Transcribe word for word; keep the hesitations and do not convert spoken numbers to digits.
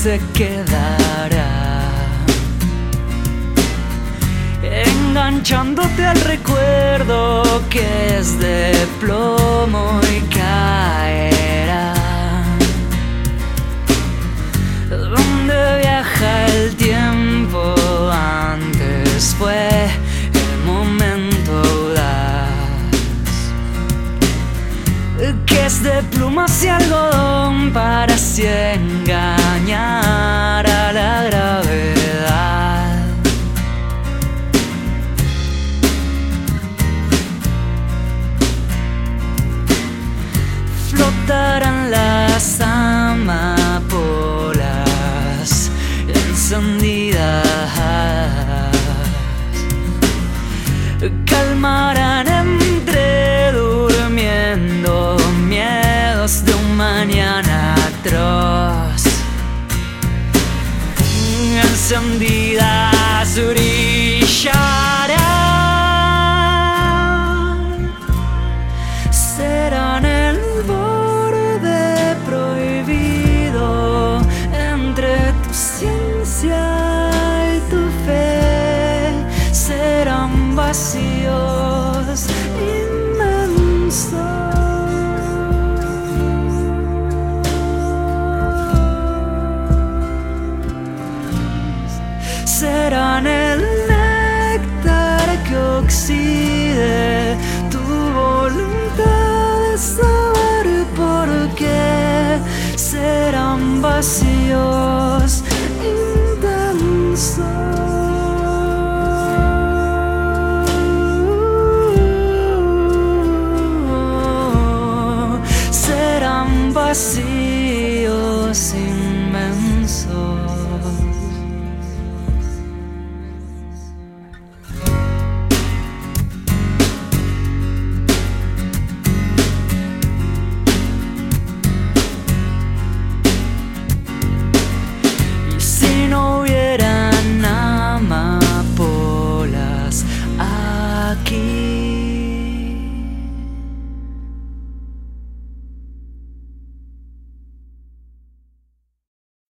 se quedará, enganchándote al recuerdo que es de plomo y caerá. Donde viaja el tiempo, antes fue el momento audaz, que es de plumas y algodón para así engañar a la gravedad. Flotarán las amapolas encendidas, calmarán entre durmiendo miedos de un mañana atroz. Encendidas brillarán, serán el borde prohibido entre tu ciencia y tu fe. Serán vacíos inmensos, serán el néctar que oxide tu voluntad de saber por qué. Serán vacíos intensos, serán vacíos.